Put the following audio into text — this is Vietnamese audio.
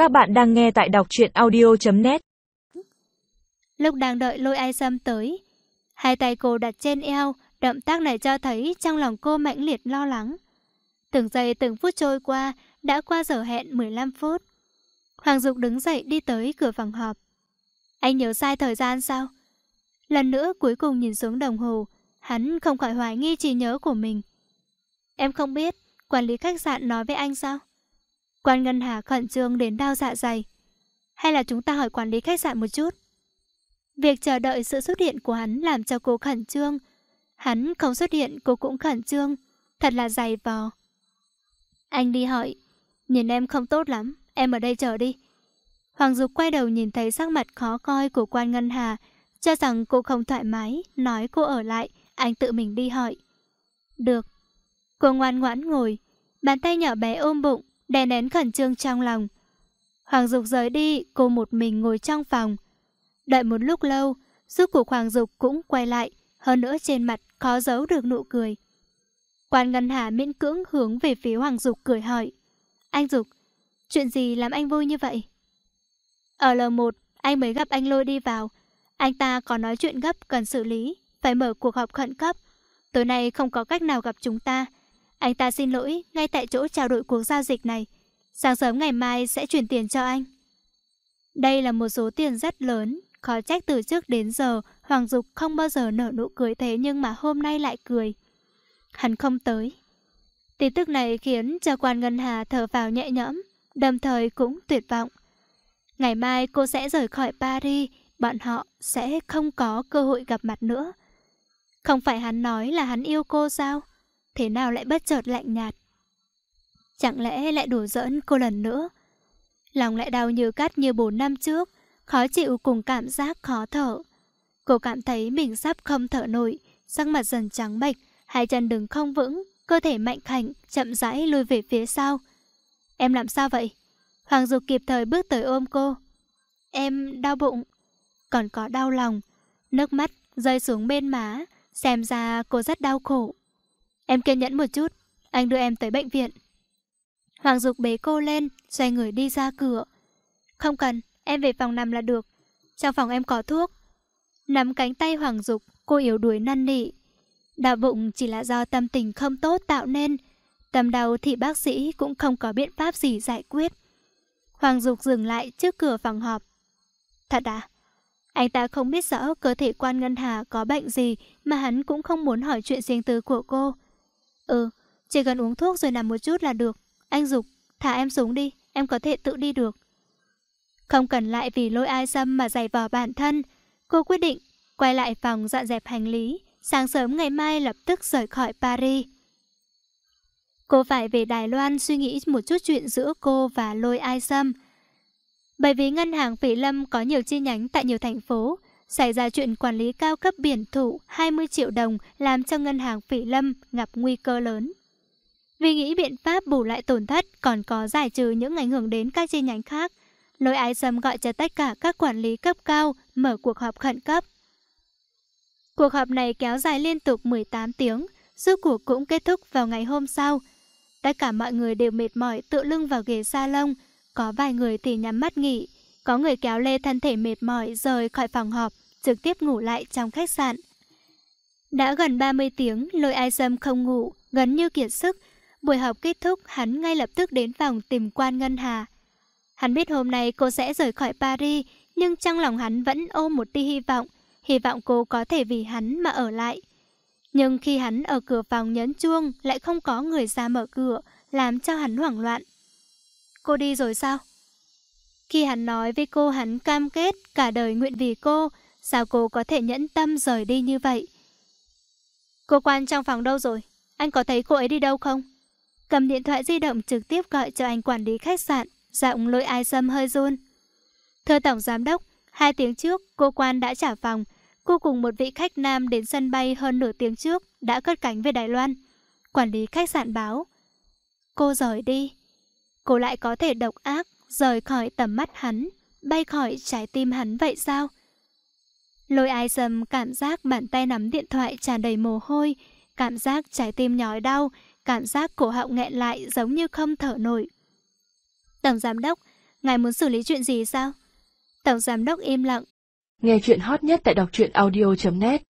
Các bạn đang nghe tại đọc truyện audio.net. Lúc đang đợi Lôi Ai Sâm tới, hai tay cô đặt trên eo, động tác này cho thấy trong lòng cô mãnh liệt lo lắng. Từng giây từng phút trôi qua, đã qua giờ hẹn 15 phút. Hoàng Dục đứng dậy đi tới cửa phòng họp. Anh nhớ sai thời gian sao? Lần nữa cuối cùng nhìn xuống đồng hồ, hắn không khỏi hoài nghi trí nhớ của mình. Em không biết, quản lý khách sạn nói với anh sao? Quan Ngân Hà khẩn trương đến đau dạ dày. Hay là chúng ta hỏi quản lý khách sạn một chút? Việc chờ đợi sự xuất hiện của hắn làm cho cô khẩn trương. Hắn không xuất hiện cô cũng khẩn trương. Thật là dày vò. Anh đi hỏi. Nhìn em không tốt lắm, em ở đây chờ đi. Hoàng Dục quay đầu nhìn thấy sắc mặt khó coi của Quan Ngân Hà, cho rằng cô không thoải mái, nói cô ở lại, anh tự mình đi hỏi. Được. Cô ngoan ngoãn ngồi, bàn tay nhỏ bé ôm bụng, đè nén khẩn trương trong lòng. Hoàng Dục rời đi, cô một mình ngồi trong phòng. Đợi một lúc lâu, rốt cuộc Hoàng Dục cũng quay lại, hơn nữa trên mặt khó giấu được nụ cười. Quan Ngân Hà miễn cưỡng hướng về phía Hoàng Dục cười hỏi. Anh Dục, chuyện gì làm anh vui như vậy? Ở L1, anh mới gặp anh Lôi đi vào. Anh ta có nói chuyện gấp cần xử lý, phải mở cuộc họp khẩn cấp. Tối nay không có cách nào gặp chúng ta. Anh ta xin lỗi ngay tại chỗ trao đổi cuộc giao dịch này. Sáng sớm ngày mai sẽ chuyển tiền cho anh. Đây là một số tiền rất lớn, khó trách từ trước đến giờ Hoàng Dục không bao giờ nở nụ cười thế, nhưng mà hôm nay lại cười. Hắn không tới. Tin tức này khiến cho Quan Ngân Hà thở vào nhẹ nhõm, đồng thời cũng tuyệt vọng. Ngày mai cô sẽ rời khỏi Paris, bọn họ sẽ không có cơ hội gặp mặt nữa. Không phải hắn nói là hắn yêu cô sao? Thế nào lại bất chợt lạnh nhạt? Chẳng lẽ lại đùa giỡn cô lần nữa? Lòng lại đau như cắt như 4 năm trước, khó chịu cùng cảm giác khó thở. Cô cảm thấy mình sắp không thở nổi, sắc mặt dần trắng bệch, hai chân đứng không vững, cơ thể mạnh khảnh, chậm rãi lùi về phía sau. Em làm sao vậy? Hoàng Dục kịp thời bước tới ôm cô. Em đau bụng, còn có đau lòng. Nước mắt rơi xuống bên má, xem ra cô rất đau khổ. Em kiên nhẫn một chút, anh đưa em tới bệnh viện. Hoàng Dục bế cô lên, xoay người đi ra cửa. Không cần, em về phòng nằm là được. Trong phòng em có thuốc. Nắm cánh tay Hoàng Dục, cô yếu đuối năn nỉ. Đau bụng chỉ là do tâm tình không tốt tạo nên. Tâm đau thì bác sĩ cũng không có biện pháp gì giải quyết. Hoàng Dục dừng lại trước cửa phòng họp. Thật à? Anh ta không biết rõ cơ thể Quan Ngân Hà có bệnh gì mà hắn cũng không muốn hỏi chuyện riêng tư của cô. Chỉ cần uống thuốc rồi nằm một chút là được. Anh Dục, thả em xuống đi, em có thể tự đi được. Không cần lại vì Lôi Ai Sâm mà giày vò bản thân. Cô quyết định quay lại phòng dọn dẹp hành lý, sáng sớm ngày mai lập tức rời khỏi Paris. Cô phải về Đài Loan suy nghĩ một chút chuyện giữa cô và Lôi Ai Sâm. Bởi vì ngân hàng Phỉ Lâm có nhiều chi nhánh tại nhiều thành phố, xảy ra chuyện quản lý cao cấp biển thủ 20 triệu đồng làm cho ngân hàng Phỉ Lâm gặp nguy cơ lớn. Vì nghĩ biện pháp bù lại tổn thất còn có giải trừ những ảnh hưởng đến các chi nhánh khác, Lôi Ai Sâm gọi cho tất cả các quản lý cấp cao mở cuộc họp khẩn cấp. Cuộc họp này kéo dài liên tục 18 tiếng, rốt cuộc cũng kết thúc vào ngày hôm sau. Tất cả mọi người đều mệt mỏi tựa lưng vào ghế salon, có vài người thì nhắm mắt nghỉ, có người kéo lê thân thể mệt mỏi rời khỏi phòng họp, trực tiếp ngủ lại trong khách sạn. Đã gần 30 tiếng, Lôi Ai Sâm không ngủ, gần như kiệt sức. Buổi họp kết thúc, hắn ngay lập tức đến phòng tìm Quan Ngân Hà. Hắn biết hôm nay cô sẽ rời khỏi Paris, nhưng trong lòng hắn vẫn ôm một tia hy vọng cô có thể vì hắn mà ở lại. Nhưng khi hắn ở cửa phòng nhấn chuông, lại không có người ra mở cửa, làm cho hắn hoảng loạn. Cô đi rồi sao? Khi hắn nói với cô hắn cam kết cả đời nguyện vì cô, sao cô có thể nhẫn tâm rời đi như vậy? Cô Quan trong phòng đâu rồi? Anh có thấy cô ấy đi đâu không? Cầm điện thoại di động trực tiếp gọi cho anh quản lý khách sạn, giọng Lôi Ai Sâm hơi run. Thưa Tổng Giám đốc, 2 tiếng trước cô Quan đã trả phòng. Cô cùng một vị khách nam đến sân bay hơn nửa tiếng trước đã cất cánh về Đài Loan. Quản lý khách sạn báo. Cô rời đi. Cô lại có thể độc ác, rời khỏi tầm mắt hắn, bay khỏi trái tim hắn vậy sao? Lôi Ai Sâm cảm giác bàn tay nắm điện thoại tràn đầy mồ hôi, cảm giác trái tim nhói đau, cảm giác cổ họng nghẹn lại giống như không thở nổi. Tổng Giám đốc, Ngài muốn xử lý chuyện gì sao? Tổng giám đốc im lặng. Nghe chuyện hot nhất tại đọc truyện audio.net